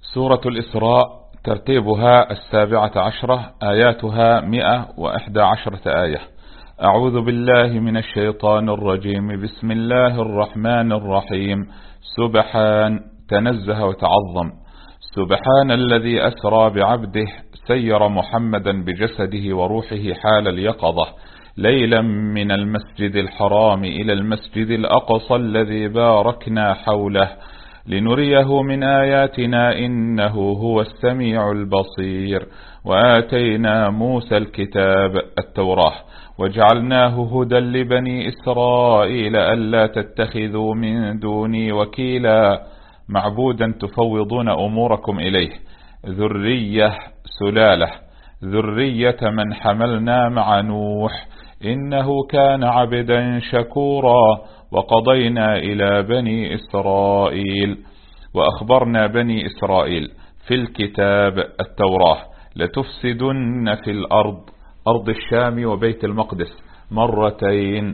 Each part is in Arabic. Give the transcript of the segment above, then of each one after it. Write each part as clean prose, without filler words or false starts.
سورة الإسراء ترتيبها 17، آياتها 111 آية. أعوذ بالله من الشيطان الرجيم. بسم الله الرحمن الرحيم. سبحان، تنزه وتعظم. سبحان الذي أسرى بعبده، سير محمدا بجسده وروحه حال اليقظة، ليلا من المسجد الحرام إلى المسجد الأقصى الذي باركنا حوله لنريه من آياتنا إنه هو السميع البصير. وآتينا موسى الكتاب التوراة وجعلناه هدى لبني إسرائيل ألا تتخذوا من دوني وكيلا، معبودا تفوضون أموركم إليه. ذرية، سلالة، ذرية من حملنا مع نوح إنه كان عبدا شكورا. وقضينا إلى بني إسرائيل وأخبرنا بني إسرائيل في الكتاب التوراة لتفسدن في الأرض، أرض الشام وبيت المقدس، مرتين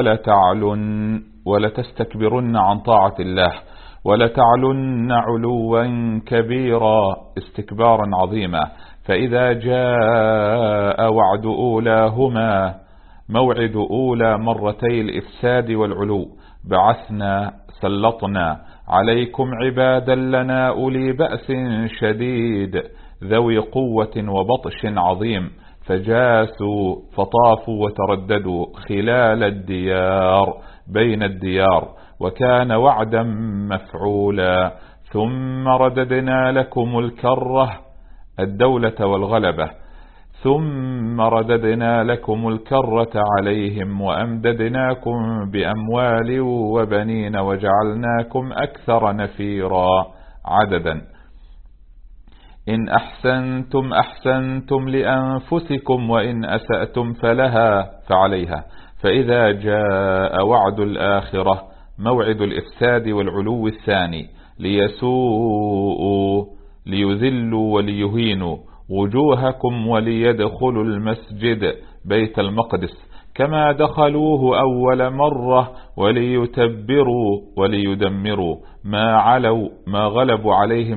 ولتستكبرن عن طاعة الله، ولتعلن علوا كبيرا، استكبارا عظيما. فإذا جاء وعد أولاهما، موعد أولى مرتي الإفساد والعلو، بعثنا سلطنا عليكم عبادا لنا أولي بأس شديد ذوي قوة وبطش عظيم، فجاسوا فطافوا وترددوا خلال الديار بين الديار، وكان وعدا مفعولا. ثم رددنا لكم الكرة، الدولة والغلبة، ثم رددنا لكم الكرة عليهم وأمددناكم بأموال وبنين وجعلناكم أكثر نفيرا عددا. إن أحسنتم أحسنتم لأنفسكم وإن أسأتم فعليها. فإذا جاء وعد الآخرة، موعد الإفساد والعلو الثاني، ليسوءوا ليذلوا وليهينوا وجوهكم وليدخلوا المسجد بيت المقدس كما دخلوه أول مرة وليتبروا وليدمروا ما غلبوا عليه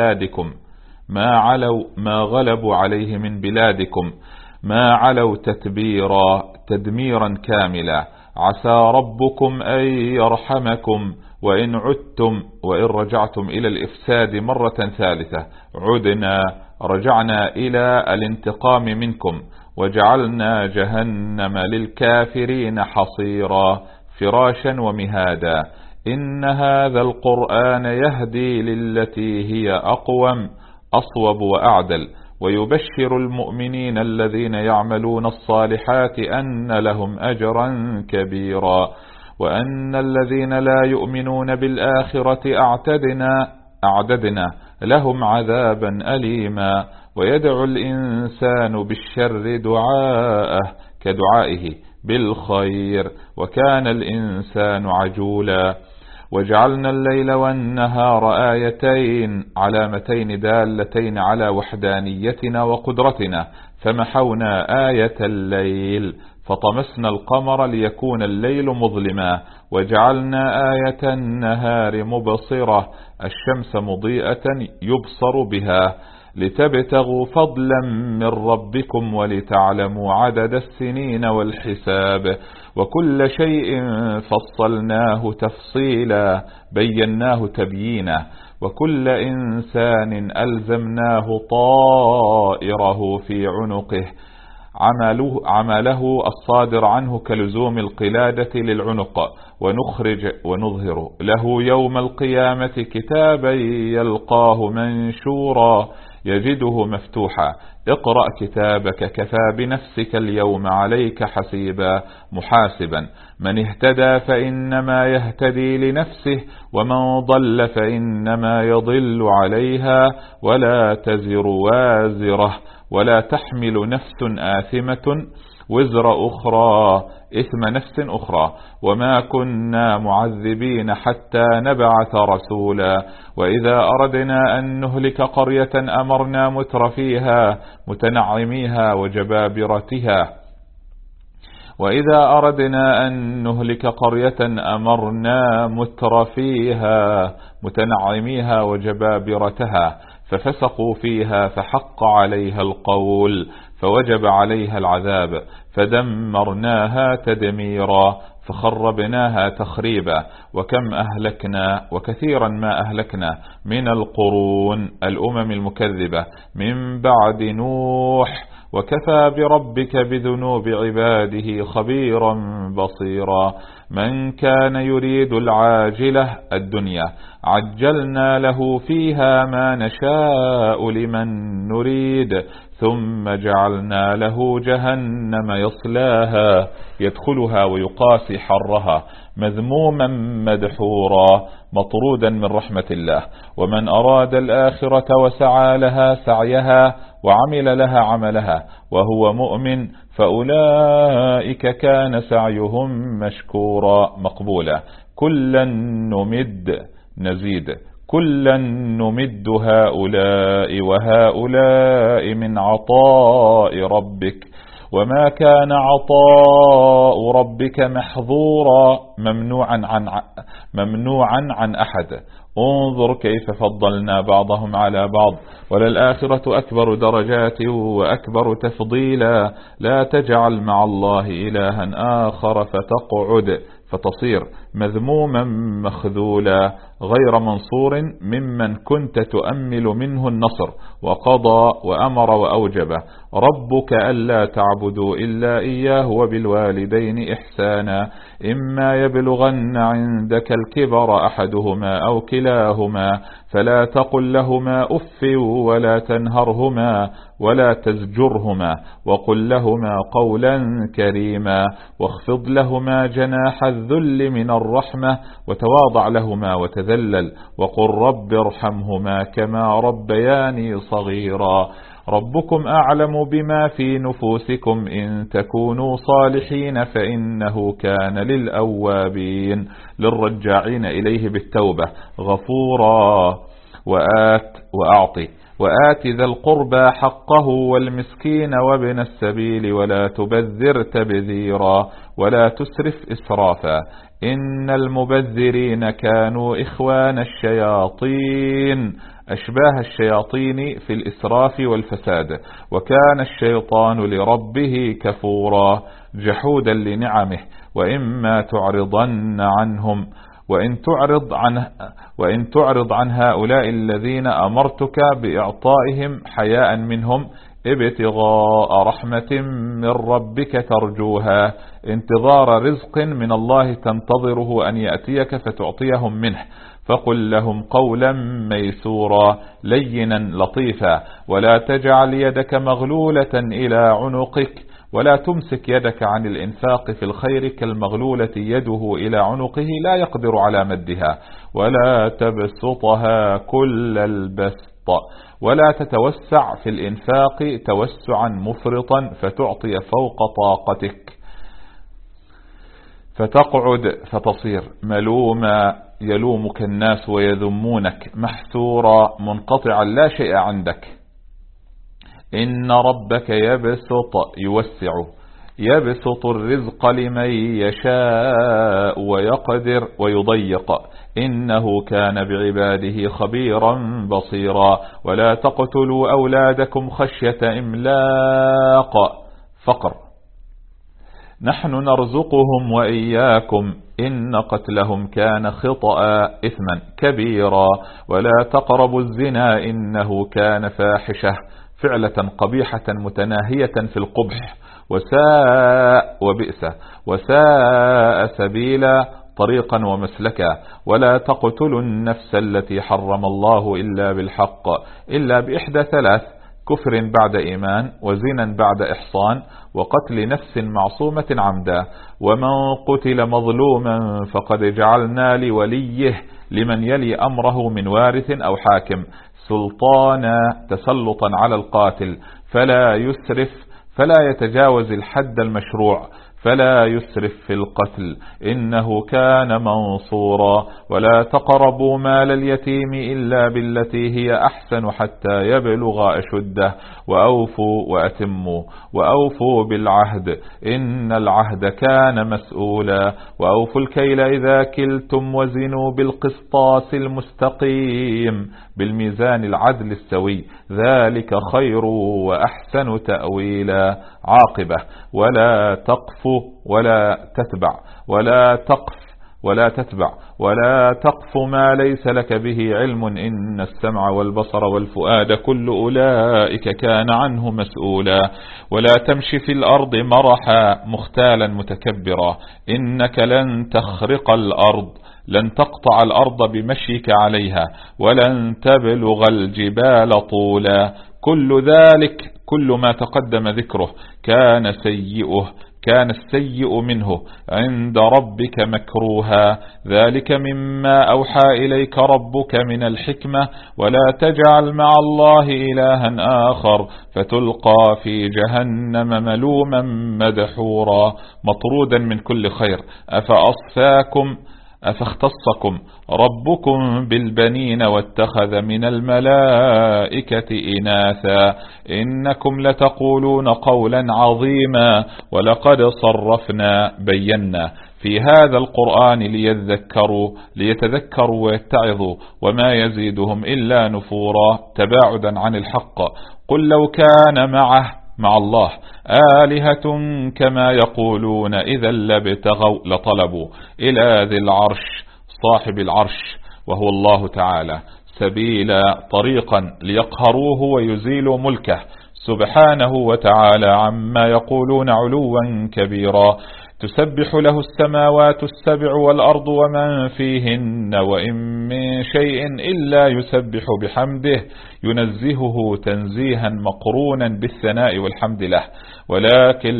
من بلادكم، ما علوا تتبيرا، تدميرا كاملا. عسى ربكم أن يرحمكم وإن عدتم، وإن رجعتم إلى الإفساد مرة ثالثة رجعنا إلى الانتقام منكم، وجعلنا جهنم للكافرين حصيرا، فراشا ومهادا. إن هذا القرآن يهدي للتي هي أقوم، أصوب وأعدل، ويبشر المؤمنين الذين يعملون الصالحات أن لهم أجرا كبيرا، وأن الذين لا يؤمنون بالآخرة أعددنا لهم عذابا أليما. ويدعو الإنسان بالشر دعاءه كدعائه بالخير، وكان الإنسان عجولا. وجعلنا الليل والنهار آيتين، علامتين دالتين على وحدانيتنا وقدرتنا، فمحونا آية الليل فطمسنا القمر ليكون الليل مظلما، وجعلنا آية النهار مبصرة، الشمس مضيئة يبصر بها، لتبتغوا فضلا من ربكم ولتعلموا عدد السنين والحساب. وكل شيء فصلناه تفصيلا، بيناه تبيينا. وكل إنسان ألزمناه طائره في عنقه، عمله الصادر عنه كلزوم القلادة للعنق. ونظهر له يوم القيامة كتابا يلقاه منشورا، يجده مفتوحا. اقرأ كتابك كفى بنفسك اليوم عليك حسيبا، محاسبا. من اهتدى فإنما يهتدي لنفسه، ومن ضل فإنما يضل عليها، ولا تزر وازرة، ولا تحمل نفس آثمة وزر أخرى، إثم نفس أخرى. وما كنا معذبين حتى نبعث رسولا. وإذا أردنا أن نهلك قرية أمرنا مترفيها متنعميها وجبابرتها، وإذا أردنا أن نهلك قرية أمرنا مترفيها متنعميها وجبابرتها، ففسقوا فيها فحق عليها القول فوجب عليها العذاب فدمرناها تدميرا فخربناها تخريبا وكم أهلكنا وكثيرا ما أهلكنا من القرون الأمم المكذبة من بعد نوح وكفى بربك بذنوب عباده خبيرا بصيرا من كان يريد العاجلة الدنيا عجلنا له فيها ما نشاء لمن نريد ثم جعلنا له جهنم يصلاها يدخلها ويقاسي حرها مذموما مدحورا مطرودا من رحمة الله ومن أراد الآخرة وسعى لها سعيها وعمل لها عملها وهو مؤمن فأولئك كان سعيهم مشكورا مقبولا كلا نمد نزيد كلا نمد هؤلاء وهؤلاء من عطاء ربك وما كان عطاء ربك محظورا ممنوعا عن أحد انظر كيف فضلنا بعضهم على بعض وللآخرة أكبر درجات وأكبر تفضيلا لا تجعل مع الله إلها آخر فتصير مذموما مخذولا غير منصور ممن كنت تؤمل منه النصر وقضى وأمر وأوجب ربك ألا تعبدوا إلا إياه وبالوالدين إحسانا إما يبلغن عندك الكبر أحدهما أو كلاهما فلا تقل لهما أف ولا تنهرهما ولا تزجرهما وقل لهما قولا كريما واخفض لهما جناح الذل من الرحمة وتواضع لهما وتذلل وقل رب ارحمهما كما ربياني صغيرا ربكم أعلم بما في نفوسكم إن تكونوا صالحين فإنه كان للأوابين للرجاعين إليه بالتوبة غفورا وآت ذا القربى حقه والمسكين وابن السبيل ولا تبذر تبذيرا ولا تسرف إسرافا إن المبذرين كانوا إخوان الشياطين أشباه الشياطين في الإسراف والفساد وكان الشيطان لربه كفورا جحودا لنعمه وإما تعرضن عنهم وإن تعرض عن هؤلاء الذين أمرتك بإعطائهم حياء منهم ابتغاء رحمة من ربك ترجوها انتظار رزق من الله تنتظره أن يأتيك فتعطيهم منه فقل لهم قولا ميسورا لينا لطيفا ولا تجعل يدك مغلولة إلى عنقك ولا تمسك يدك عن الإنفاق في الخير كالمغلولة يده إلى عنقه لا يقدر على مدها ولا تبسطها كل البسط ولا تتوسع في الإنفاق توسعا مفرطا فتعطي فوق طاقتك فتقعد فتصير ملوما يلومك الناس ويذمونك محسورا منقطعا لا شيء عندك إن ربك يبسط الرزق لمن يشاء ويقدر ويضيق إنه كان بعباده خبيرا بصيرا ولا تقتلوا أولادكم خشية إملاق فقر نحن نرزقهم وإياكم إن قتلهم كان خطأ إثما كبيرا ولا تقربوا الزنا إنه كان فاحشة فعلة قبيحة متناهية في القبح وساء سبيلا طريقا ومسلكا ولا تقتلوا النفس التي حرم الله إلا بالحق إلا بإحدى ثلاث كفر بعد إيمان وزنا بعد إحصان وقتل نفس معصومة عمدا ومن قتل مظلوما فقد جعلنا لوليه لمن يلي أمره من وارث أو حاكم سلطانا تسلطا على القاتل فلا يسرف فلا يتجاوز الحد المشروع فلا يسرف في القتل إنه كان منصورا ولا تقربوا مال اليتيم إلا بالتي هي أحسن حتى يبلغ أشده وأوفوا بالعهد إن العهد كان مسؤولا وأوفوا الكيل إذا كلتم وزنوا بالقسطاس المستقيم بالميزان العدل السوي ذلك خير وأحسن تأويلا. عاقبة ولا تقف ولا تقف ما ليس لك به علم إن السمع والبصر والفؤاد كل أولئك كان عنه مسؤولا. ولا تمشي في الأرض مرحا مختالا متكبرا إنك لن تخرق الأرض لن تقطع الأرض بمشيك عليها ولن تبلغ الجبال طولا. كل ما تقدم ذكره كان السيء منه عند ربك مكروها ذلك مما أوحى إليك ربك من الحكمة ولا تجعل مع الله إلها آخر فتلقى في جهنم ملوما مدحورا مطرودا من كل خير. أفاختصكم ربكم بالبنين واتخذ من الملائكة إناثا إنكم لتقولون قولا عظيما ولقد صرفنا بينا في هذا القرآن ليتذكروا ويتعظوا وما يزيدهم إلا نفورا تباعدا عن الحق. قل لو كان مع الله آلهة كما يقولون إذا لطلبوا إلى ذي العرش صاحب العرش وهو الله تعالى سبيلا طريقا ليقهروه ويزيلوا ملكه سبحانه وتعالى عما يقولون علوا كبيرا. تسبح له السماوات السبع والأرض ومن فيهن وإن من شيء إلا يسبح بحمده ينزهه تنزيها مقرونا بالثناء والحمد له ولكن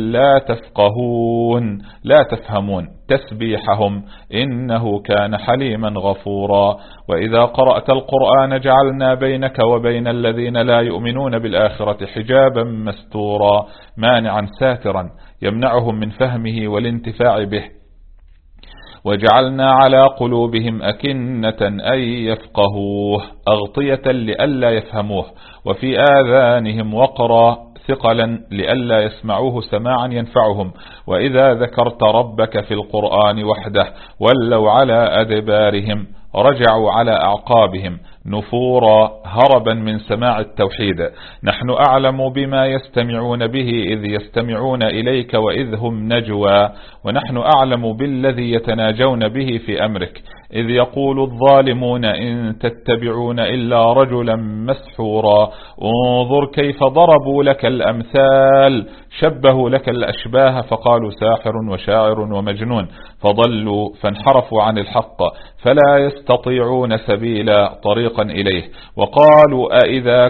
لا تفهمون تسبيحهم إنه كان حليما غفورا. وإذا قرأت القرآن جعلنا بينك وبين الذين لا يؤمنون بالآخرة حجابا مستورا مانعا ساترا يمنعهم من فهمه والانتفاع به وجعلنا على قلوبهم أكنة أن يفقهوه أغطية لئلا يفهموه وفي آذانهم وقرا ثقلا لئلا يسمعوه سماعا ينفعهم وإذا ذكرت ربك في القرآن وحده ولوا على أدبارهم رجعوا على أعقابهم نفورا هربا من سماع التوحيد. نحن أعلم بما يستمعون به إذ يستمعون إليك وإذ هم نجوى ونحن أعلم بالذي يتناجون به في أمرك إذ يقول الظالمون إن تتبعون إلا رجلا مسحورا. انظر كيف ضربوا لك الأمثال شبهوا لك الأشباه فقالوا ساحر وشاعر ومجنون فضلوا فانحرفوا عن الحق فلا يستطيعون سبيلا طريقا إليه. وقالوا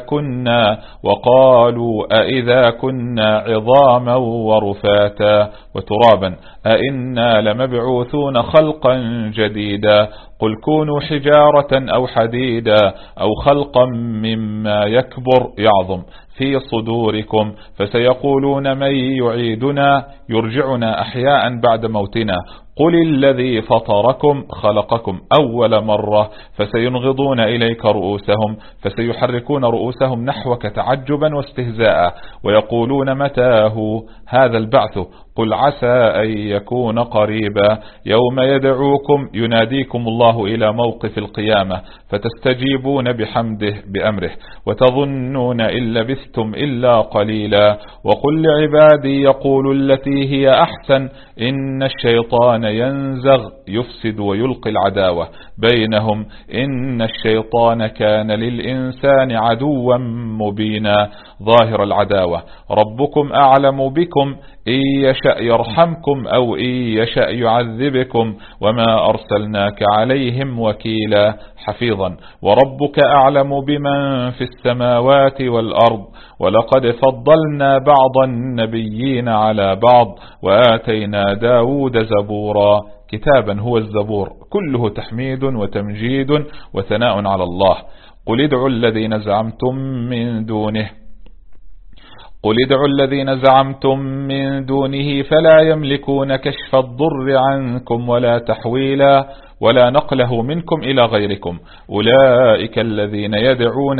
أئذا كنا عظاما ورفاتا وترابا أئنا لمبعوثون خلقا جديدا قل كونوا حجارة أو حديدا أو خلقا مما يكبر يعظم في صدوركم فسيقولون من يعيدنا يرجعنا أحياء بعد موتنا قل الذي فطركم خلقكم أول مرة فسينغضون إليك رؤوسهم فسيحركون رؤوسهم نحوك تعجبا واستهزاء ويقولون متاه هذا البعث قل عسى أن يكون قريبا يوم يدعوكم يناديكم الله إلى موقف القيامة فتستجيبون بحمده بأمره وتظنون إن لبثتم إلا قليلا. وقل لعبادي يقول التي هي أحسن إن الشيطان ينزغ يفسد ويلقي العداوة بينهم إن الشيطان كان للإنسان عدوا مبينا ظاهر العداوة. ربكم أعلم بكم إن يشأ يرحمكم أو إن يشأ يعذبكم وما أرسلناك عليهم وكيلا حفيظا. وربك أعلم بمن في السماوات والأرض ولقد فضلنا بعض النبيين على بعض وآتينا داود زبورا كتابا هو الزبور كله تحميد وتمجيد وثناء على الله. قل ادعوا الذين زعمتم من دونه قل ادعوا الذين زعمتم من دونه فلا يملكون كشف الضر عنكم ولا تحويلا ولا نقله منكم إلى غيركم. أولئك الذين يدعون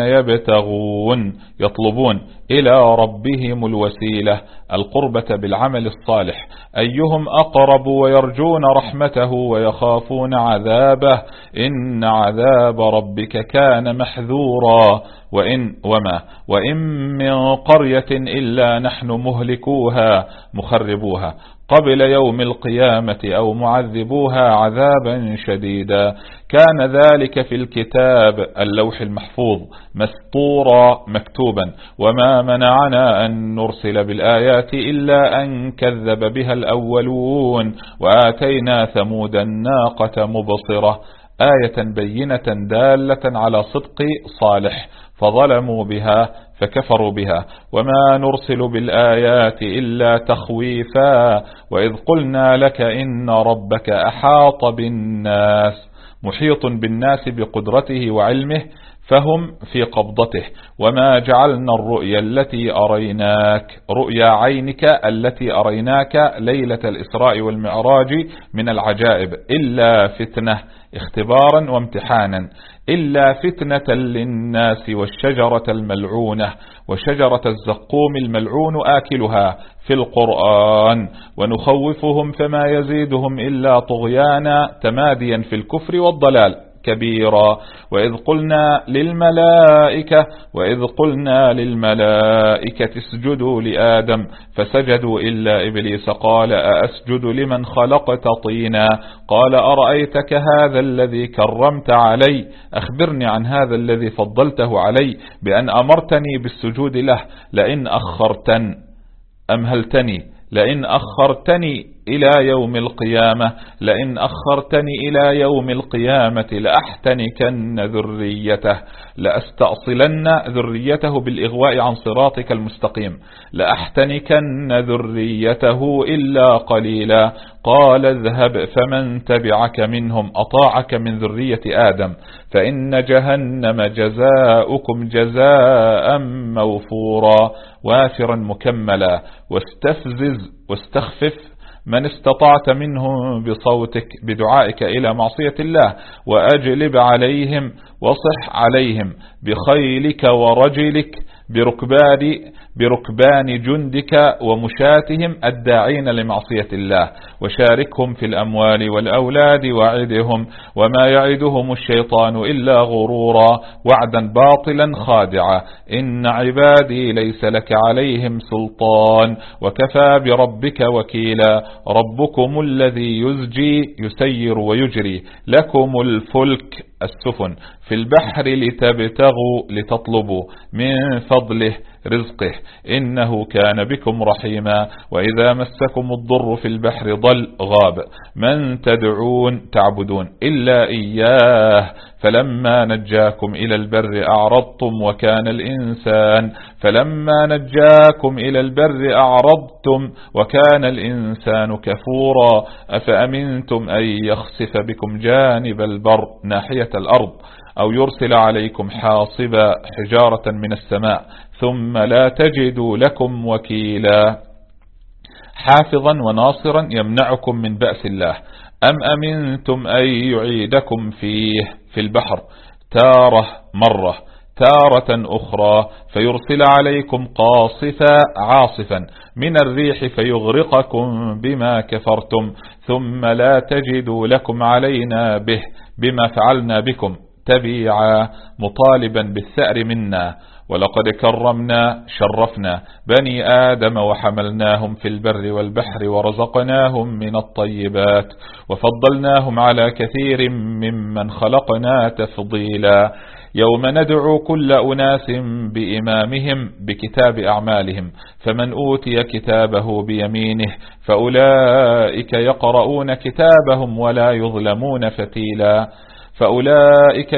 يطلبون إلى ربهم الوسيلة القربة بالعمل الصالح أيهم أقرب ويرجون رحمته ويخافون عذابه إن عذاب ربك كان محذورا وإن من قرية إلا نحن مهلكوها مخربوها قبل يوم القيامة أو معذبوها عذابا شديدا كان ذلك في الكتاب اللوح المحفوظ مسطورا مكتوبا وما منعنا أن نرسل بالآيات إلا أن كذب بها الأولون وآتينا ثمود الناقة مبصرة آية بينة دالة على صدق صالح فظلموا بها فكفروا بها وما نرسل بالآيات إلا تخويفا وإذ قلنا لك إن ربك أحاط بالناس محيط بالناس بقدرته وعلمه فهم في قبضته وما جعلنا الرؤيا التي أريناك رؤيا عينك التي أريناك ليلة الإسراء والمعراج من العجائب إلا فتنة اختبارا وامتحانا إلا فتنة للناس والشجرة الملعونة وشجرة الزقوم الملعون آكلها في القرآن ونخوفهم فما يزيدهم إلا طغيانا تماديا في الكفر والضلال كبيرا وإذ قلنا للملائكة اسجدوا لآدم فسجدوا إلا إبليس قال أأسجد لمن خلقت طينا قال أرأيتك هذا الذي كرمت علي أخبرني عن هذا الذي فضلته علي بأن أمرتني بالسجود له لئن أخرتني إلى يوم القيامة لأحتنكن ذريته لأستأصلن ذريته بالإغواء عن صراطك المستقيم لأحتنكن ذريته إلا قليلا قال اذهب فمن تبعك منهم أطاعك من ذرية آدم فإن جهنم جزاؤكم جزاء موفورا وافرا مكملا واستخفف من استطعت منهم بصوتك بدعائك إلى معصية الله وأجلب عليهم وصح عليهم بخيلك ورجلك بركبان جندك ومشاتهم الداعين لمعصية الله وشاركهم في الأموال والأولاد وعدهم وما يعدهم الشيطان إلا غرورا وعدا باطلا خادعا إن عبادي ليس لك عليهم سلطان وكفى بربك وكيلا ربكم الذي يسير ويجري لكم الفلك السفن في البحر لتطلبوا من فضله رزقه إنه كان بكم رحيما وإذا مسكم الضر في البحر غاب من تعبدون إلا إياه فلما نجاكم إلى البر أعرضتم وكان الإنسان كفورا أفأمنتم أن يخسف بكم جانب البر ناحية الأرض أو يرسل عليكم حاصبا حجارة من السماء ثم لا تجدوا لكم وكيلا حافظا وناصرا يمنعكم من بأس الله أم أمنتم أن يعيدكم فيه في البحر مرة تارة أخرى فيرسل عليكم عاصفا من الريح فيغرقكم بما كفرتم ثم لا تجدوا لكم علينا بما فعلنا بكم تبيعا مطالبا بالثأر منا ولقد شرفنا بني آدم وحملناهم في البر والبحر ورزقناهم من الطيبات وفضلناهم على كثير ممن خلقنا تفضيلا يوم ندعو كل أناس بإمامهم بكتاب أعمالهم فمن أوتي كتابه بيمينه فأولئك يقرؤون كتابهم ولا يظلمون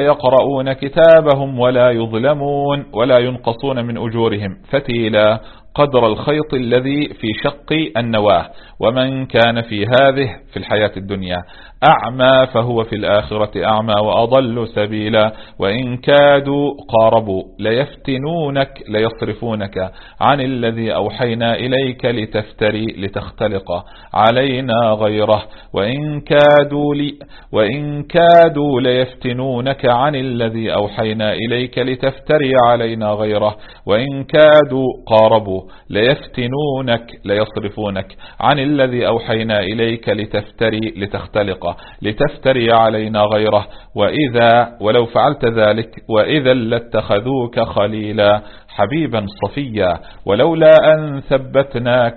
ولا ينقصون من أجورهم فتيلا قدر الخيط الذي في شق النواة. ومن كان في هذه في الحياة الدنيا أعمى فهو في الآخرة أعمى وأضل سبيلا. وإن كادوا قاربوا ليفتنونك ليصرفونك عن الذي أوحينا إليك لتفتري لتختلق علينا غيره. وإن كادوا ليفتنونك عن الذي أوحينا إليك لتفتري علينا غيره. وإن كادوا قاربوا ليفتنونك ليصرفونك عن الذي أوحينا إليك لتفتري لتفتري علينا غيره. ولو فعلت ذلك وإذا لاتخذوك خليلا حبيبا صفيا. ولولا أن ثبتناك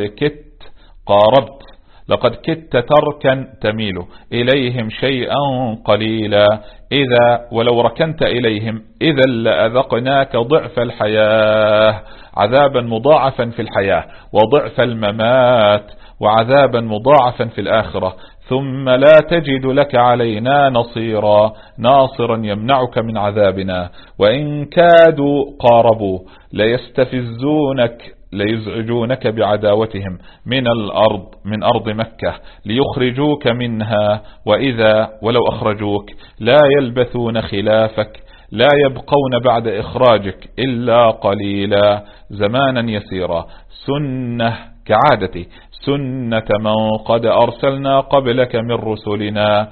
لقد كدت تركا تميل إليهم شيئا قليلا. ولو ركنت إليهم إذا لأذقناك ضعف الحياة عذابا مضاعفا في الحياة وضعف الممات وعذابا مضاعفا في الآخرة، ثم لا تجد لك علينا ناصرا يمنعك من عذابنا. وإن كادوا قاربوا ليزعجونك بعداوتهم من أرض مكة ليخرجوك منها. ولو أخرجوك لا يلبثون خلافك لا يبقون بعد إخراجك إلا قليلا زمانا يسيرا. سنة من قد أرسلنا قبلك من رسلنا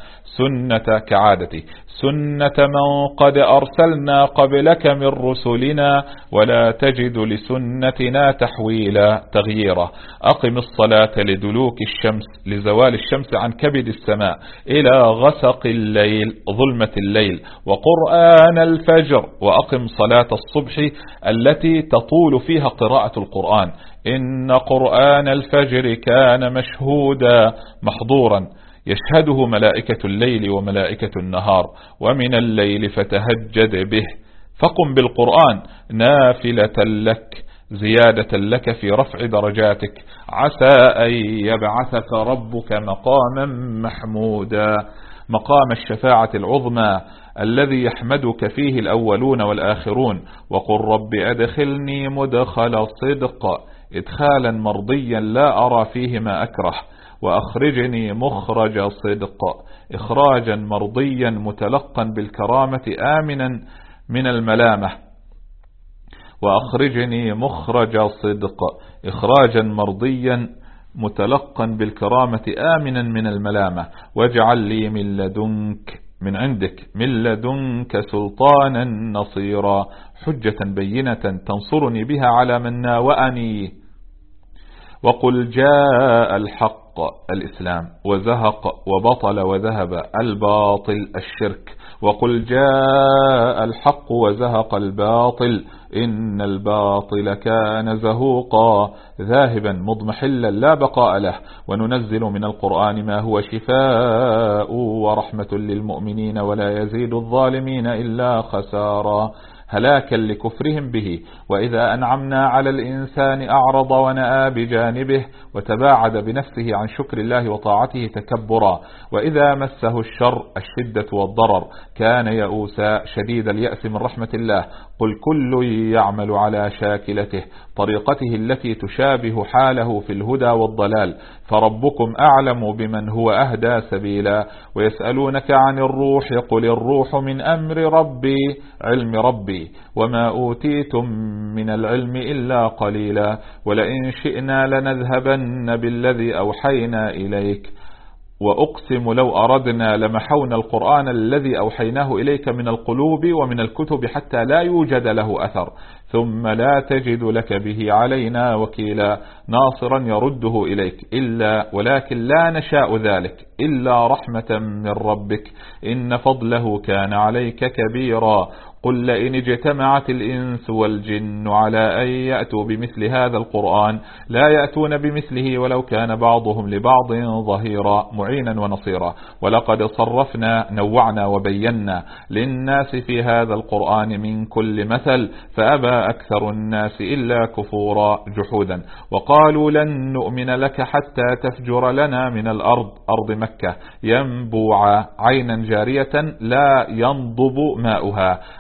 سنة من قد أرسلنا قبلك من رسلنا ولا تجد لسنتنا تغييرا. أقم الصلاة لدلوك الشمس لزوال الشمس عن كبد السماء إلى غسق الليل ظلمة الليل وقرآن الفجر. وأقم صلاة الصبح التي تطول فيها قراءة القرآن. إن قرآن الفجر كان مشهودا محضورا يشهده ملائكة الليل وملائكة النهار. ومن الليل فتهجد به فقم بالقرآن نافلة لك زيادة لك في رفع درجاتك عسى أن يبعثك ربك مقاما محمودا. مقام الشفاعة العظمى الذي يحمدك فيه الأولون والآخرون. وقل رب أدخلني مدخل صدق إدخالا مرضيا لا أرى فيه ما أكره. وأخرجني مخرج صدق إخراجا مرضيا متلقا بالكرامة آمنا من الملامة. وأخرجني مخرج صدق إخراجا مرضيا متلقا بالكرامة آمنا من الملامة. واجعل لي من عندك من لدنك سلطانا نصيرا حجة بينة تنصرني بها على من ناوأني. وقل جاء الحق الإسلام وزهق وبطل وذهب الباطل الشرك. وقل جاء الحق وزهق الباطل إن الباطل كان زهوقا ذاهبا مضمحلا لا بقاء له. وننزل من القرآن ما هو شفاء ورحمة للمؤمنين ولا يزيد الظالمين إلا خسارا هلاكا لكفرهم به. وإذا أنعمنا على الإنسان أعرض ونأى بجانبه وتباعد بنفسه عن شكر الله وطاعته تكبرا. وإذا مسه الشر الشدة والضرر كان يئوسا شديد اليأس من رحمة الله. قل كل يعمل على شاكلته طريقته التي تشابه حاله في الهدى والضلال فربكم أعلم بمن هو أهدى سبيلا. ويسألونك عن الروح قل الروح من أمر ربي علم ربي وما أوتيتم من العلم إلا قليلا. ولئن شئنا لنذهبن بالذي أوحينا إليك وأقسم لو أردنا لمحونا القرآن الذي أوحيناه إليك من القلوب ومن الكتب حتى لا يوجد له أثر ثم لا تجد لك به علينا وكيلا ناصرا يرده إليك ولكن لا نشاء ذلك إلا رحمة من ربك إن فضله كان عليك كبيرا. قل لئن اجتمعت الإنس والجن على أن يأتوا بمثل هذا القرآن لا يأتون بمثله ولو كان بعضهم لبعض ظهيرا معينا ونصيرا. ولقد صرفنا نوعنا وبينا للناس في هذا القرآن من كل مثل فأبى أكثر الناس إلا كفورا جحودا. وقالوا لن نؤمن لك حتى تفجر لنا من الأرض أرض مكة ينبوع عينا جارية لا ينضب ماؤها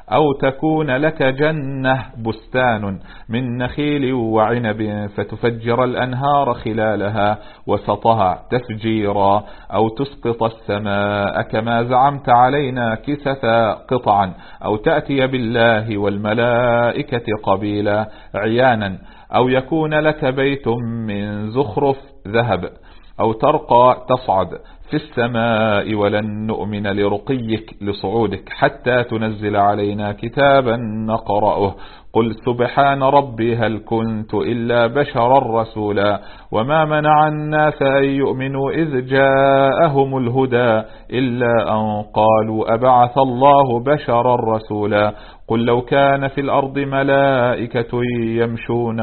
أو تكون لك جنة بستان من نخيل وعنب فتفجر الأنهار خلالها وسطها تفجيرا، أو تسقط السماء كما زعمت علينا كسفا قطعا، أو تأتي بالله والملائكة قبيلا عيانا، أو يكون لك بيت من زخرف ذهب، أو ترقى تصعد في السماء ولن نؤمن لرقيك لصعودك حتى تنزل علينا كتابا نقرأه. قل سبحان ربي هل كنت إلا بشرا رسولا. وما منع الناس أن يؤمنوا إذ جاءهم الهدى إلا أن قالوا أبعث الله بشرا رسولا. قل لو كان في الأرض ملائكة يمشون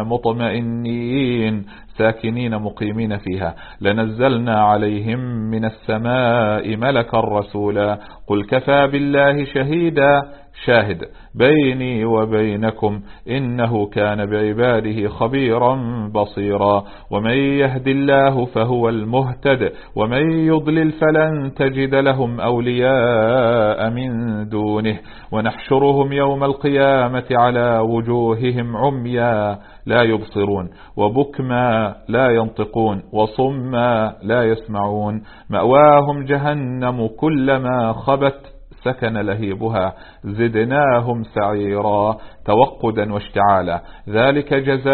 مطمئنين ساكنين مقيمين فيها لنزلنا عليهم من السماء ملكا رسولا. قل كفى بالله شهيدا شاهد بيني وبينكم إنه كان بعباده خبيرا بصيرا. ومن يهد الله فهو المهتد ومن يضلل فلن تجد لهم أولياء من دونه. ونحشرهم يوم القيامة على وجوههم عميا لا يبصرون وبكما لا ينطقون وصما لا يسمعون. مأواهم جهنم كلما خبت سكن لهيبها زدناهم سعيرا توقدا واشتعالا. ذلك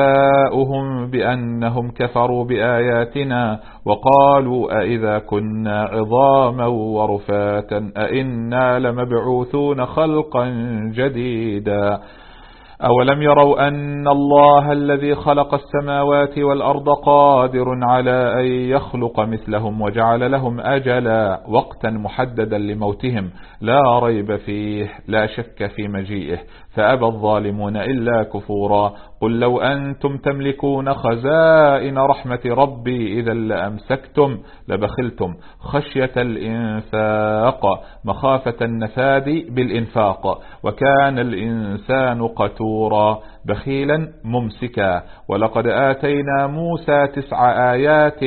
جزاؤهم بأنهم كفروا بآياتنا وقالوا أئذا كنا عظاما ورفاتا أئنا لمبعوثون خلقا جديدا. أولم يروا أن الله الذي خلق السماوات والأرض قادر على أن يخلق مثلهم وجعل لهم أجلا وقتا محددا لموتهم لا ريب فيه لا شك في مجيئه فأبى الظالمون إلا كفورا. قل لو أنتم تملكون خزائن رحمة ربي إذا لأمسكتم لبخلتم خشية الإنفاق مخافة النفاد بالإنفاق وكان الإنسان قتورا بخيلا ممسكا. ولقد آتينا موسى 9 آيات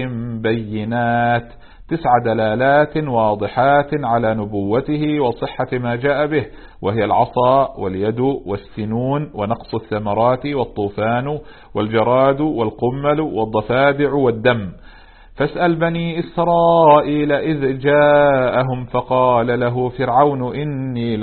بينات 9 دلالات واضحات على نبوته وصحة ما جاء به وهي العصا واليد والسنون ونقص الثمرات والطوفان والجراد والقمل والضفادع والدم. فاسأل بني إسرائيل إذ جاءهم فقال له فرعون إني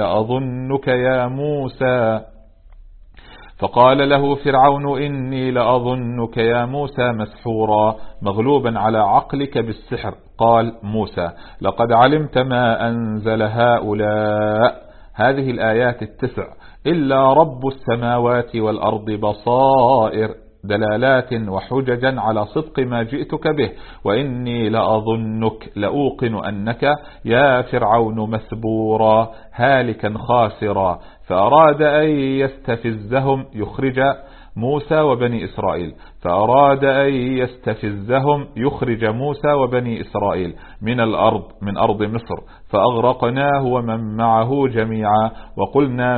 لأظنك يا موسى مسحورا مغلوبا على عقلك بالسحر. قال موسى لقد علمت ما أنزل هؤلاء هذه الآيات 9 إلا رب السماوات والأرض بصائر دلالات وحججا على صدق ما جئتك به وإني لأوقن أنك يا فرعون مسبورا هالكا خاسرا. فأراد أن يستفزهم يخرج موسى وبني إسرائيل من أرض مصر فأغرقناه ومن معه جميعا. وقلنا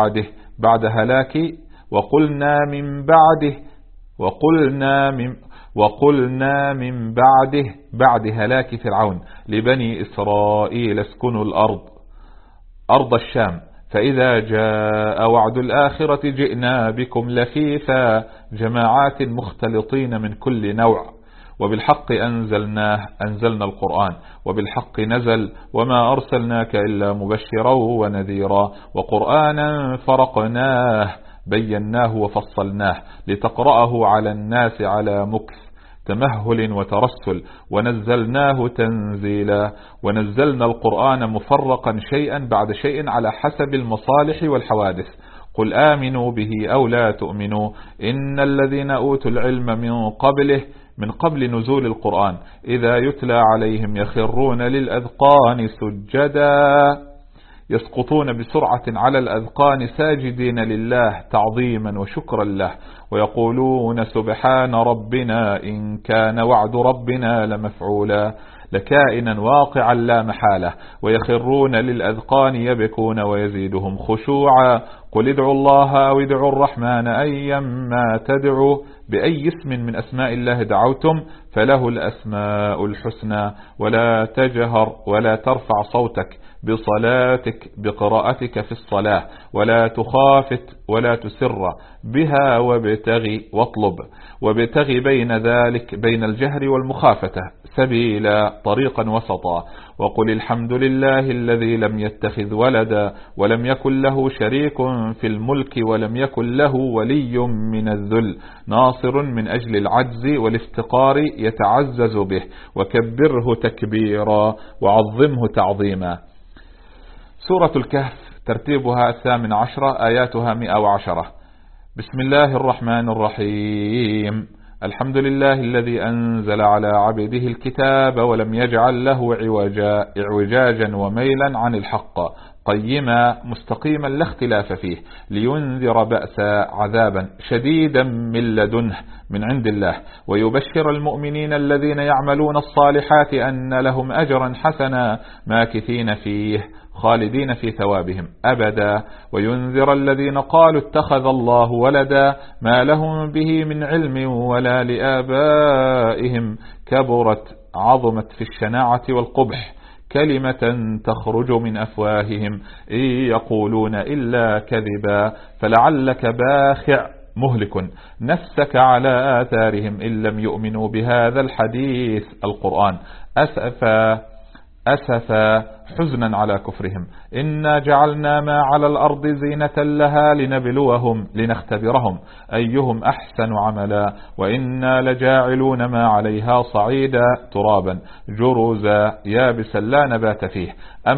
من بعده بعد هلاك فرعون لبني إسرائيل اسكنوا أرض الشام فإذا جاء وعد الآخرة جئنا بكم لفيفا جماعات مختلطين من كل نوع. وبالحق أنزلنا القرآن وبالحق نزل وما أرسلناك إلا مبشرا ونذيرا. وقرآنا فرقناه بيناه وفصلناه لتقرأه على الناس على مكث تمهل وترسل ونزلناه تنزيلا. ونزلنا القرآن مفرقا شيئا بعد شيء على حسب المصالح والحوادث. قل آمنوا به أو لا تؤمنوا إن الذين أوتوا العلم من قبل نزول القرآن إذا يتلى عليهم يخرون للأذقان سجدا يسقطون بسرعة على الأذقان ساجدين لله تعظيما وشكرا له ويقولون سبحان ربنا إن كان وعد ربنا لمفعولا. لكائنا واقعا لا محالة، ويخرون للأذقان يبكون ويزيدهم خشوعا. قل ادعوا الله أو ادعوا الرحمن أيما تدعوا بأي اسم من أسماء الله دعوتم فله الأسماء الحسنى. ولا تجهر ولا ترفع صوتك بصلاتك بقراءتك في الصلاة، ولا تخافت ولا تسر بها وابتغي واطلب، وابتغي بين ذلك بين الجهر والمخافة سبيلا طريقا وسطا. وقل الحمد لله الذي لم يتخذ ولدا ولم يكن له شريك في الملك ولم يكن له ولي من الذل، ناصر من أجل العجز والافتقار يتعزز به، وكبره تكبيرا وعظمه تعظيما. سورة الكهف ترتيبها 18 آياتها 110. بسم الله الرحمن الرحيم. الحمد لله الذي أنزل على عبده الكتاب ولم يجعل له اعوجاجا وميلا عن الحق قيما مستقيما لا اختلاف فيه، لينذر بأسا عذابا شديدا من لدنه من عند الله، ويبشر المؤمنين الذين يعملون الصالحات أن لهم أجرا حسنا ماكثين فيه خالدين في ثوابهم أبدا، وينذر الذين قالوا اتخذ الله ولدا ما لهم به من علم ولا لآبائهم، كبرت عظمت في الشناعة والقبح كلمة تخرج من أفواههم إن يقولون إلا كذبا، فلعلك باخع مهلك نفسك على آثارهم إن لم يؤمنوا بهذا الحديث القرآن أسفا حزنا على كفرهم. إنا جعلنا ما على الأرض زينة لها لنبلوهم لنختبرهم أيهم أحسن عملا، وإنا لجاعلون ما عليها صعيدا ترابا جرزا يابسا لا نبات فيه.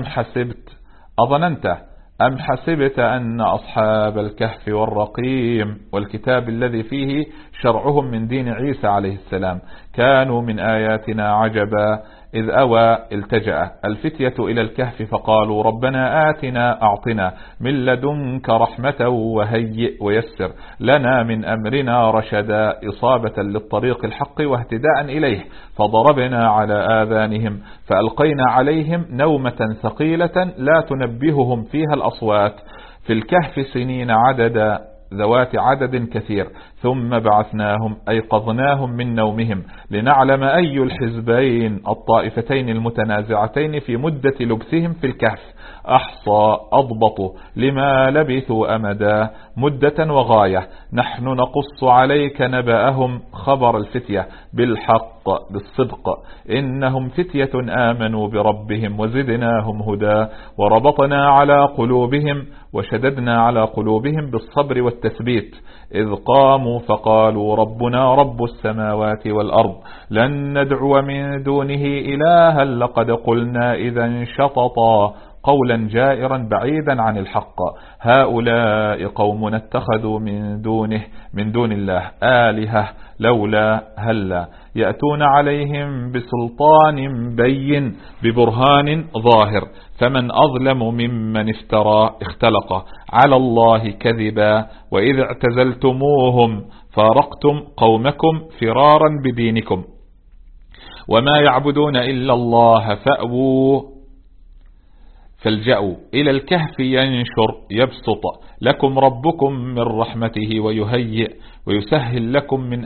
أم حسبت أن أصحاب الكهف والرقيم والكتاب الذي فيه شرعهم من دين عيسى عليه السلام كانوا من آياتنا عجبا، إذ أوى التجأ الفتية إلى الكهف فقالوا ربنا أعطنا من لدنك رحمة وهيئ ويسر لنا من أمرنا رشدا، إصابة للطريق الحق واهتداء إليه، فضربنا على آذانهم فألقينا عليهم نومة ثقيلة لا تنبههم فيها الأصوات، في الكهف سنين عددا ذوات عدد كثير، ثم بعثناهم أيقظناهم من نومهم لنعلم أي الحزبين الطائفتين المتنازعتين في مدة لبثهم في الكهف أحصى أضبط لما لبثوا أمدا مدة وغاية. نحن نقص عليك نبأهم خبر الفتية بالحق بالصدق، إنهم فتية آمنوا بربهم وزدناهم هدى، وربطنا على قلوبهم وشددنا على قلوبهم بالصبر والتثبيت، إذ قاموا فقالوا ربنا رب السماوات والأرض لن ندعو من دونه إلها لقد قلنا إذا شططا قولا جائرا بعيدا عن الحق، هؤلاء قوم اتخذوا من دون الله آلهة لولا هلا يأتون عليهم بسلطان بين ببرهان ظاهر، فمن أظلم ممن اختلق على الله كذبا، وإذ اعتزلتموهم فارقتم قومكم فرارا بدينكم، وما يعبدون إلا الله فالجأوا إلى الكهف ينشر يبسط لكم ربكم من رحمته ويسهل لكم من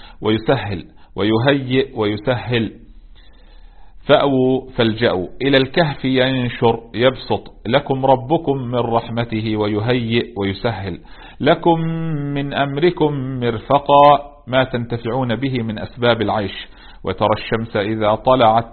ويسهل فأووا فالجأوا إلى الكهف ينشر يبسط لكم ربكم من رحمته ويسهل لكم من أمركم مرفقا ما تنتفعون به من أسباب العيش. وترى الشمس إذا طلعت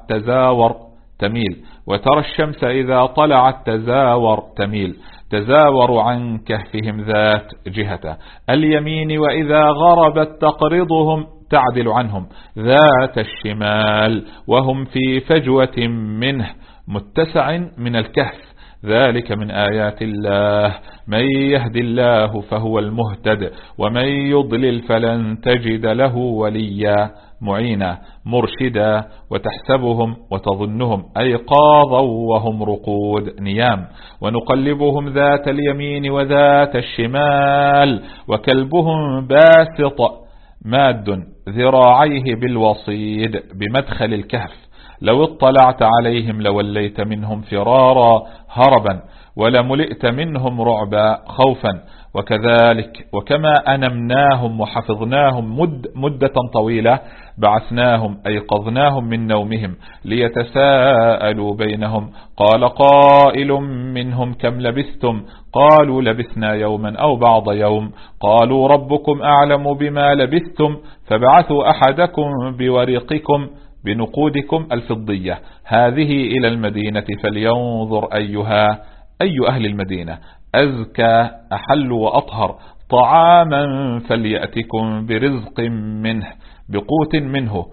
تزاور عن كهفهم ذات جهة اليمين، وإذا غربت تقرضهم تعدل عنهم ذات الشمال، وهم في فجوة منه متسع من الكهف، ذلك من آيات الله، من يهد الله فهو المهتد، ومن يضلل فلن تجد له وليا معينا مرشدا. وتحسبهم وتظنهم أيقاظا وهم رقود نيام، ونقلبهم ذات اليمين وذات الشمال، وكلبهم باسط ماد ذراعيه بالوصيد بمدخل الكهف، لو اطلعت عليهم لوليت منهم فرارا هربا ولملئت منهم رعبا خوفا. وكذلك وكما أنمناهم وحفظناهم مدة طويلة بعثناهم أيقظناهم من نومهم ليتساءلوا بينهم قال قائل منهم كم لبثتم قالوا لبثنا يوما أو بعض يوم قالوا ربكم أعلم بما لبثتم فابعثوا أحدكم بورقكم بنقودكم الفضية هذه إلى المدينة فلينظر أيها أي أهل المدينة أزكى أحل وأطهر طعاما فليأتكم برزق منه بقوت منه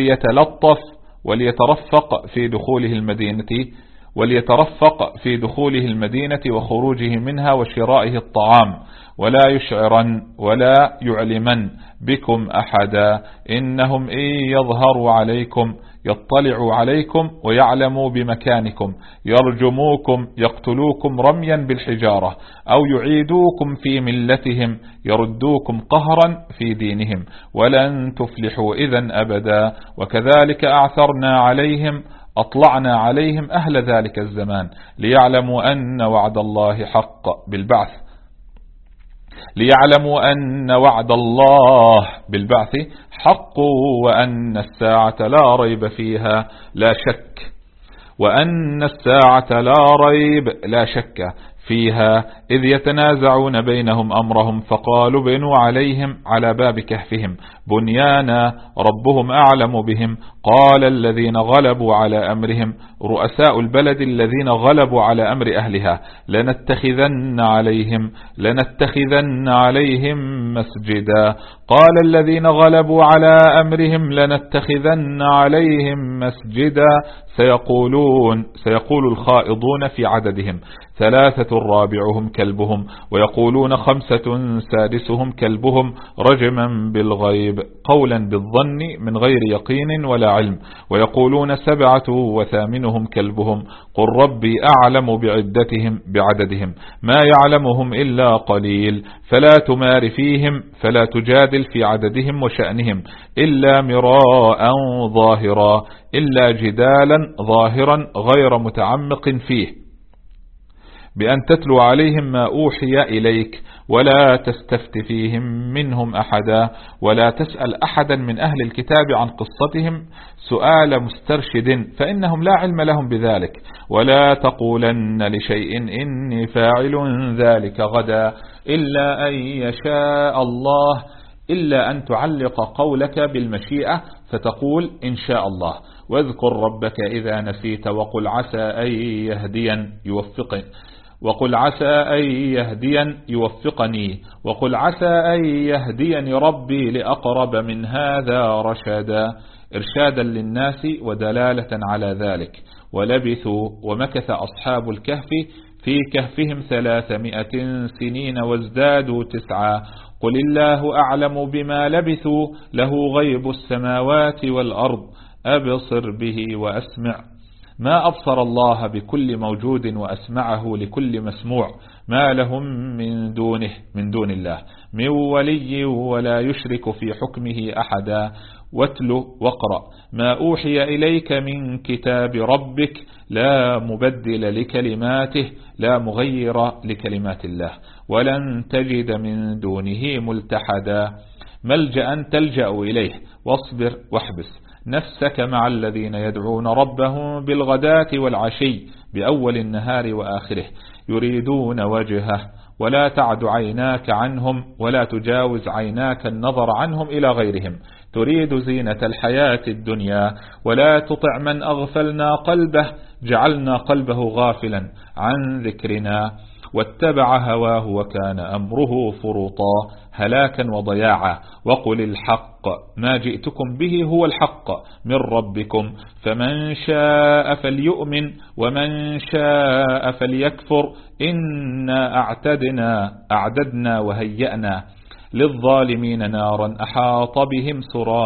وليترفق في دخوله المدينة وخروجه منها وشرائه الطعام ولا يشعرن ولا يعلمن بكم أحدا إنهم إن يظهروا عليكم يطلعوا عليكم ويعلموا بمكانكم يرجموكم يقتلوكم رميا بالحجارة أو يعيدوكم في ملتهم يردوكم قهرا في دينهم ولن تفلحوا إذا أبدا. وكذلك أطلعنا عليهم أهل ذلك الزمان ليعلموا أن وعد الله حق بالبعث حق وأن الساعة لا ريب فيها لا شك فيها إذ يتنازعون بينهم أمرهم فقالوا بنوا عليهم على باب كهفهم بنيانا ربهم أعلم بهم قال الذين غلبوا على أمرهم رؤساء البلد الذين غلبوا على أمر أهلها لنتخذن عليهم مسجدا قال الذين غلبوا على أمرهم لنتخذن عليهم مسجدا سيقول الخائضون في عددهم 3 رابعهم كلبهم ويقولون 5 سادسهم كلبهم رجما بالغيب قولا بالظن من غير يقين ولا علم ويقولون 7 وثامنهم كلبهم قل ربي أعلم بعددهم ما يعلمهم إلا قليل فلا تجادل في عددهم وشأنهم إلا مراء ظاهرا إلا جدالا ظاهرا غير متعمق فيه بأن تتلو عليهم ما أوحي إليك ولا تستفت فيهم منهم أحدا ولا تسأل أحدا من أهل الكتاب عن قصتهم سؤال مسترشد فإنهم لا علم لهم بذلك ولا تقولن لشيء إني فاعل ذلك غدا إلا أن يشاء الله إلا أن تعلق قولك بالمشيئة فتقول إن شاء الله واذكر ربك إذا نسيت وقل عسى أن يهديني وقل عسى أن يهديني ربي لأقرب من هذا رشدا إرشادا للناس ودلالة على ذلك. ولبثوا ومكث أصحاب الكهف في كهفهم 300 سنين وازدادوا 9 قل الله أعلم بما لبثوا له غيب السماوات والأرض أبصر به وأسمع ما أبصر الله بكل موجود وأسمعه لكل مسموع ما لهم من دون الله من ولي ولا يشرك في حكمه أحدا واتل واقرأ ما أوحي إليك من كتاب ربك لا مبدل لكلماته لا مغير لكلمات الله ولن تجد من دونه ملتحدا ملجأ تلجأ إليه واصبر واحبس نفسك مع الذين يدعون ربهم بالغداة والعشي بأول النهار وآخره يريدون وجهه ولا تعد عيناك عنهم ولا تجاوز عيناك النظر عنهم إلى غيرهم تريد زينة الحياة الدنيا ولا تطع من أغفلنا قلبه جعلنا قلبه غافلا عن ذكرنا واتبع هواه وكان أمره فرطا هلاكا وضياعا وقل الحق ما جئتكم به هو الحق من ربكم فمن شاء فليؤمن ومن شاء فليكفر إنا أعددنا وهيأنا للظالمين نارا أحاط بهم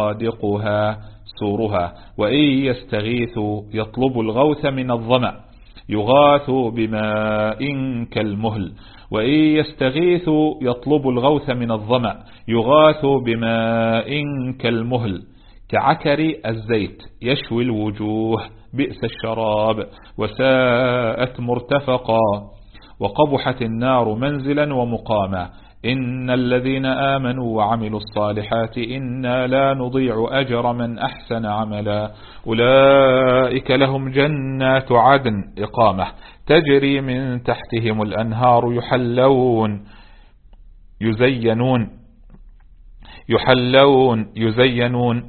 سورها وإن يستغيثوا يطلبوا الغوث من الظمأ يغاثوا بماء كالمهل وإن يستغيثوا يطلبوا الغوث من الظمأ يغاثوا بماء كعكر الزيت يشوي الوجوه، بئس الشراب وساءت مرتفقا، وقبحت النار منزلا ومقاما. إن الذين آمنوا وعملوا الصالحات إنا لا نضيع أجر من أحسن عملا، أولئك لهم جنات عدن إقامة تجري من تحتهم الأنهار يزينون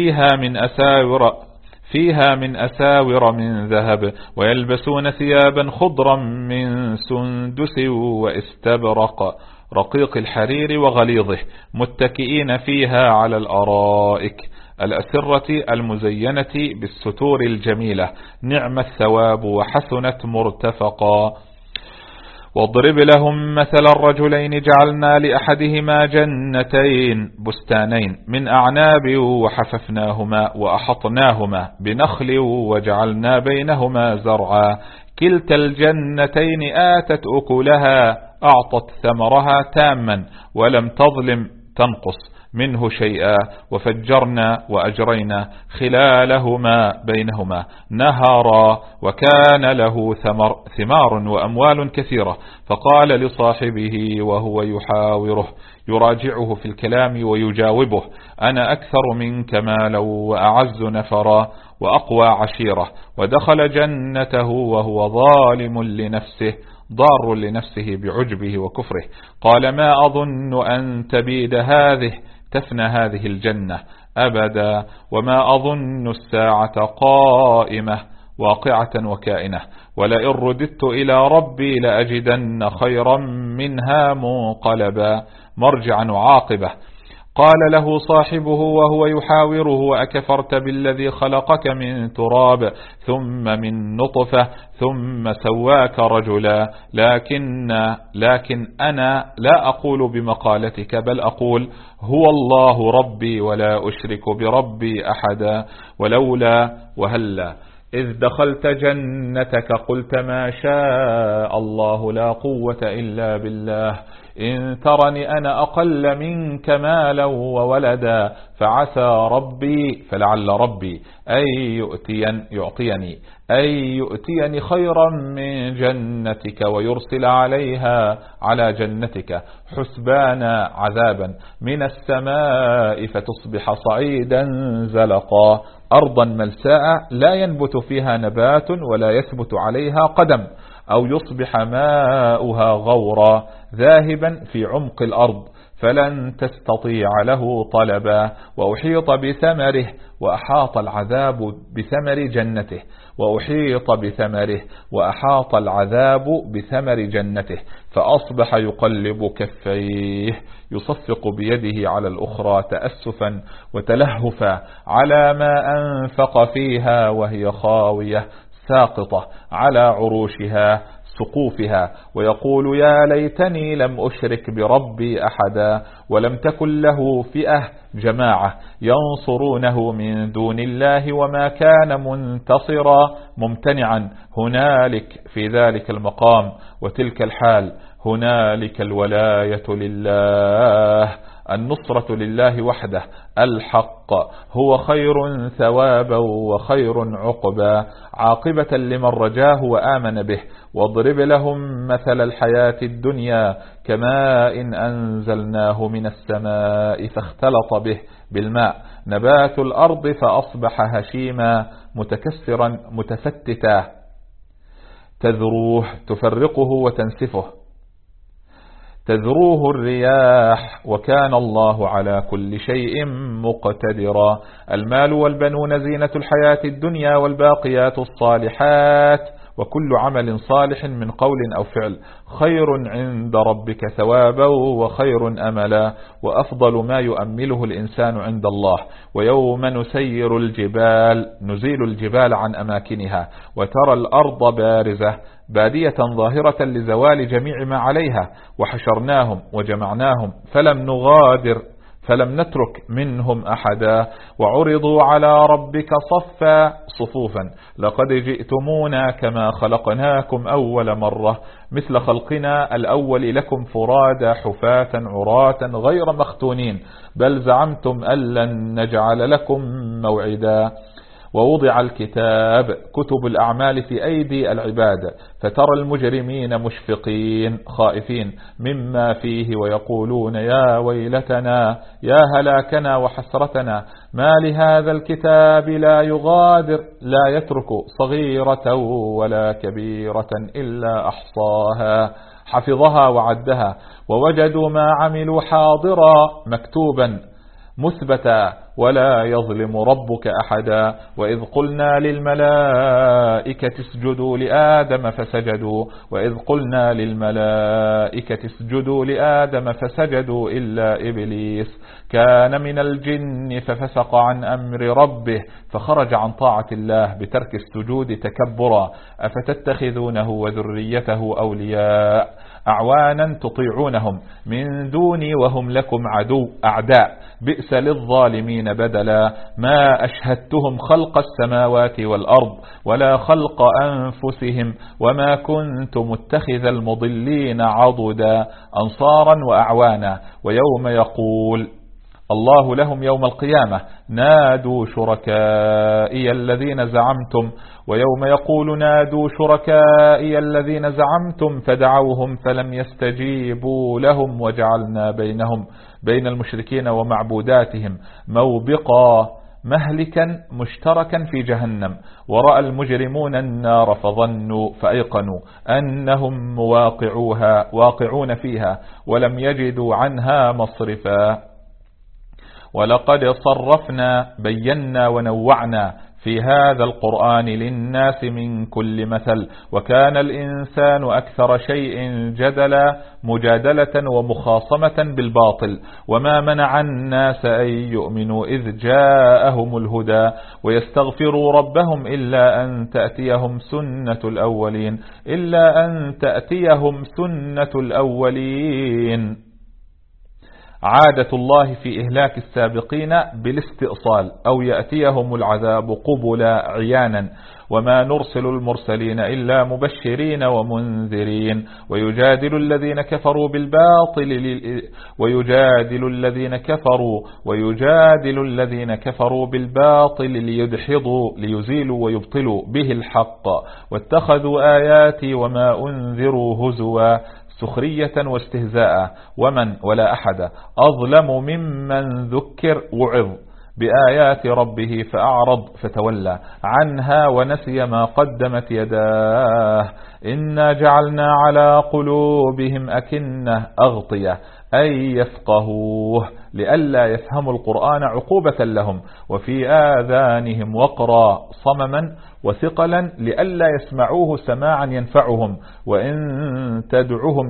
فيها من أساور من ذهب، ويلبسون ثيابا خضرا من سندس واستبرق رقيق الحرير وغليظه، متكئين فيها على الأرائك الأسرة المزينة بالستور الجميلة، نعم الثواب وحسنت مرتفقا. واضرب لهم مثل الرجلين جعلنا لأحدهما جنتين بستانين من أعناب وحففناهما وأحطناهما بنخل وجعلنا بينهما زرعا، كلتا الجنتين آتت أكلها أعطت ثمرها تاما ولم تظلم تنقص منه شيئا، وفجرنا وأجرينا خلالهما بينهما نهرا، وكان له ثمار وأموال كثيرة. فقال لصاحبه وهو يحاوره يراجعه في الكلام ويجاوبه: أنا أكثر منك مالا وأعز نفرا وأقوى عشيرة. ودخل جنته وهو ظالم لنفسه ضار لنفسه بعجبه وكفره، قال: ما أظن أن تبيد تفنى هذه الجنة أبدا، وما أظن الساعة قائمة واقعة وكائنة، ولئن رددت إلى ربي لأجدن خيرا منها منقلبا مرجعا وعاقبة. قال له صاحبه وهو يحاوره: وأكفرت بالذي خلقك من تراب ثم من نطفة ثم سواك رجلا، لكن أنا لا أقول بمقالتك، بل أقول هو الله ربي ولا أشرك بربي أحدا. ولولا وهلا إذ دخلت جنتك قلت ما شاء الله لا قوة إلا بالله، إن ترني أنا أقل منك مالا وولدا، فعسى ربي فلعل ربي أن يؤتيني خيرا من جنتك ويرسل على جنتك حسبانا عذابا من السماء فتصبح صعيدا زلقا، أرضا ملساء لا ينبت فيها نبات ولا يثبت عليها قدم، أو يصبح ماؤها غورا ذاهبا في عمق الأرض فلن تستطيع له طلبا. وأحيط بثمره وأحاط العذاب بثمر جنته فأصبح يقلب كفيه يصفق بيده على الأخرى تأسفا وتلهفا على ما أنفق فيها، وهي خاوية ساقطة على عروشها سقوفها، ويقول: يا ليتني لم أشرك بربي أحدا، ولم تكن له فئة جماعة ينصرونه من دون الله، وما كان منتصرا ممتنعا. هنالك في ذلك المقام وتلك الحال هنالك الولاية لله، النصرة لله وحده الحق، هو خير ثوابا وخير عقبا، عاقبة لمن رجاه وآمن به. واضرب لهم مثل الحياة الدنيا كماء أنزلناه من السماء فاختلط به بالماء نبات الأرض فأصبح هشيما متكسرا متفتتا، تفرقه وتنسفه تذروه الرياح، وكان الله على كل شيء مقتدرا. المال والبنون زينة الحياة الدنيا، والباقيات الصالحات وكل عمل صالح من قول أو فعل خير عند ربك ثوابا وخير أملا، وأفضل ما يؤمله الإنسان عند الله. ويوم نزيل الجبال عن أماكنها، وترى الأرض بارزة بادية ظاهرة لزوال جميع ما عليها، وحشرناهم وجمعناهم فلم نترك منهم أحدا وعرضوا على ربك صفا صفوفا لقد جئتمونا كما خلقناكم أول مرة مثل خلقنا الأول لكم فرادا حفاة عراة غير مختونين بل زعمتم أن لن نجعل لكم موعدا ووضع الكتاب كتب الأعمال في أيدي العباد فترى المجرمين مشفقين خائفين مما فيه ويقولون يا ويلتنا يا هلاكنا وحسرتنا ما لهذا الكتاب لا يترك صغيرة ولا كبيرة إلا أحصاها حفظها وعدها ووجدوا ما عملوا حاضرا مكتوبا مثبتا ولا يظلم ربك أحدا وإذ قلنا للملائكة اسجدوا لآدم فسجدوا إلا إبليس كان من الجن ففسق عن أمر ربه فخرج عن طاعة الله بترك السجود تكبرا أفتتخذونه وذريته أولياء أعوانا تطيعونهم من دوني وهم لكم أعداء بئس للظالمين بدلا ما أشهدتهم خلق السماوات والأرض ولا خلق أنفسهم وما كنت متخذ المضلين عضدا أنصارا وأعوانا ويوم يقول الله لهم يوم القيامة نادوا شركائي الذين زعمتم ويوم يقول نادوا شركائي الذين زعمتم فدعوهم فلم يستجيبوا لهم وجعلنا بين المشركين ومعبوداتهم موبقا مهلكا مشتركا في جهنم ورأى المجرمون النار فأيقنوا أنهم واقعون فيها ولم يجدوا عنها مصرفا ولقد صرفنا بينا ونوعنا في هذا القرآن للناس من كل مثل وكان الإنسان أكثر شيء مجادلة ومخاصمة بالباطل وما منع الناس أن يؤمنوا إذ جاءهم الهدى ويستغفروا ربهم إلا أن تأتيهم سنة الأولين عادة الله في إهلاك السابقين بالاستئصال أو يأتيهم العذاب قبلا عيانا وما نرسل المرسلين إلا مبشرين ومنذرين ويجادل الذين كفروا بالباطل ليزيلوا ويبطلوا به الحق واتخذوا آياتي وما أنذروا هزوا سخرية واستهزاء ولا أحد أظلم ممن ذكر وعظ بآيات ربه فأعرض فتولى عنها ونسي ما قدمت يداه إنا جعلنا على قلوبهم أكنة أغطية أن يفقهوه لئلا يفهموا القرآن عقوبة لهم وفي آذانهم وقرا صمما وثقلا لئلا يسمعوه سماعا ينفعهم وإن تدعهم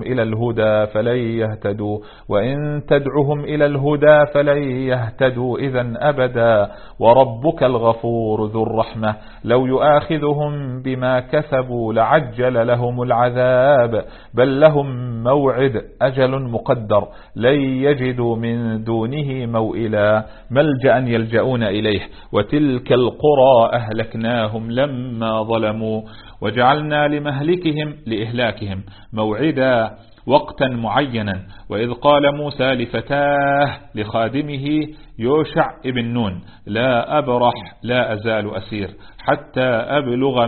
إلى الهدى فلن يهتدوا إذا أبدا وربك الغفور ذو الرحمة لو يؤاخذهم بما كسبوا لعجل لهم العذاب بل لهم موعد أجل مقدر لن يجدوا من دونه موئلا ملجأ يلجؤون إليه وتلك القرى أهلكناهم لما ظلموا وجعلنا لإهلاكهم موعدا وقتا معينا وإذ قال موسى لفتاه لخادمه يوشع ابن نون لا أبرح لا أزال أسير حتى أبلغ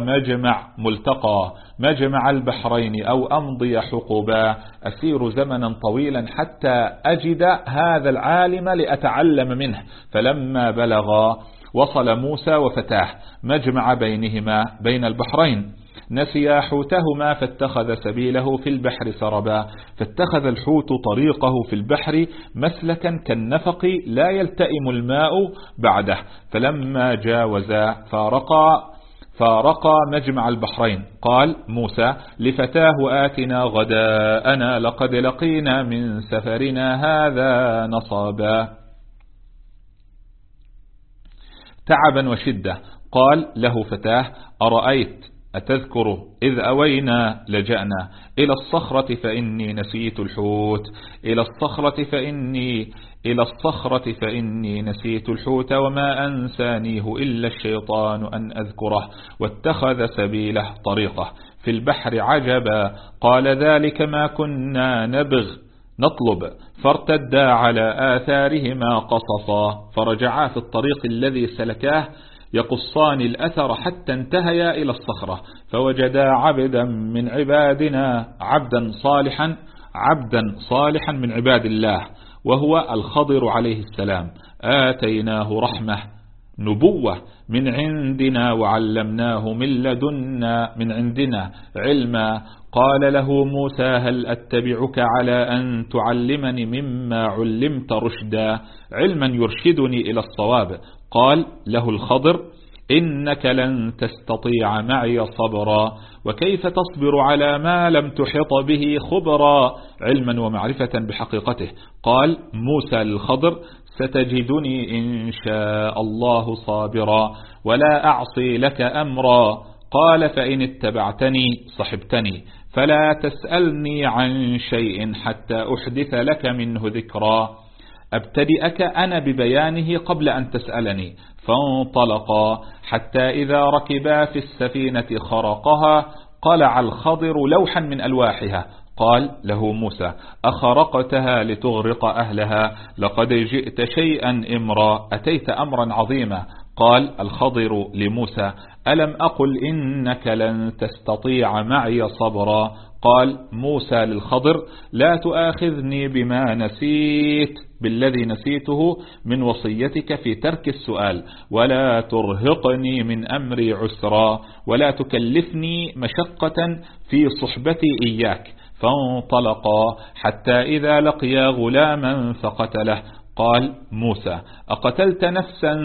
مجمع البحرين أو أمضي حقبا أسير زمنا طويلا حتى أجد هذا العالم لأتعلم منه فلما بلغا وصل موسى وفتاه مجمع بين البحرين نسيا حوتهما فاتخذ سبيله في البحر سربا فاتخذ الحوت طريقه في البحر مسلكا كالنفق لا يلتئم الماء بعده فلما جاوزا فارقا مجمع البحرين قال موسى لفتاه آتنا غداءنا لقد لقينا من سفرنا هذا نصابا تعبا وشدة قال له فتاه أتذكر إذ أوينا لجأنا إلى الصخرة فإني نسيت الحوت إلى الصخرة فإني نسيت الحوت وما أنسانيه إلا الشيطان أن أذكره واتخذ سبيله طريقه في البحر عجبا قال ذلك ما كنا نطلب فارتدا على آثارهما قصصا فرجعا في الطريق الذي سلكاه يقصان الأثر حتى انتهيا إلى الصخرة فوجدا عبدا من عبادنا عبدا صالحا من عباد الله وهو الخضر عليه السلام آتيناه رحمة نبوة من عندنا وعلمناه من لدنا من عندنا علما قال له موسى هل أتبعك على أن تعلمني مما علمت رشدا علما يرشدني إلى الصواب قال له الخضر إنك لن تستطيع معي صبرا وكيف تصبر على ما لم تحط به خبرا علما ومعرفة بحقيقته قال موسى للخضر ستجدني إن شاء الله صابرا ولا أعصي لك أمرا قال فإن اتبعتني صحبتني فلا تسألني عن شيء حتى أحدث لك منه ذكرا أبتدئك أنا ببيانه قبل أن تسألني فانطلقا حتى إذا ركبا في السفينة خرقها قلع الخضر لوحا من ألواحها قال له موسى أخرقتها لتغرق أهلها لقد جئت شيئا إمرا أتيت أمرا عظيما قال الخضر لموسى ألم أقل إنك لن تستطيع معي صبرا قال موسى للخضر لا تؤاخذني بما نسيت بالذي نسيته من وصيتك في ترك السؤال ولا ترهقني من أمري عسرا ولا تكلفني مشقة في صحبتي إياك فانطلقا حتى إذا لقيا غلاما فقتله قال موسى أقتلت نفسا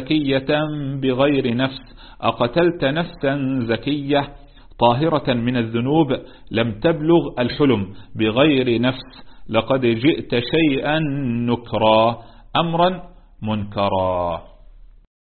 زكية طاهرة من الذنوب لم تبلغ الحلم بغير نفس لقد جئت شيئا نكرا أمرا منكرا.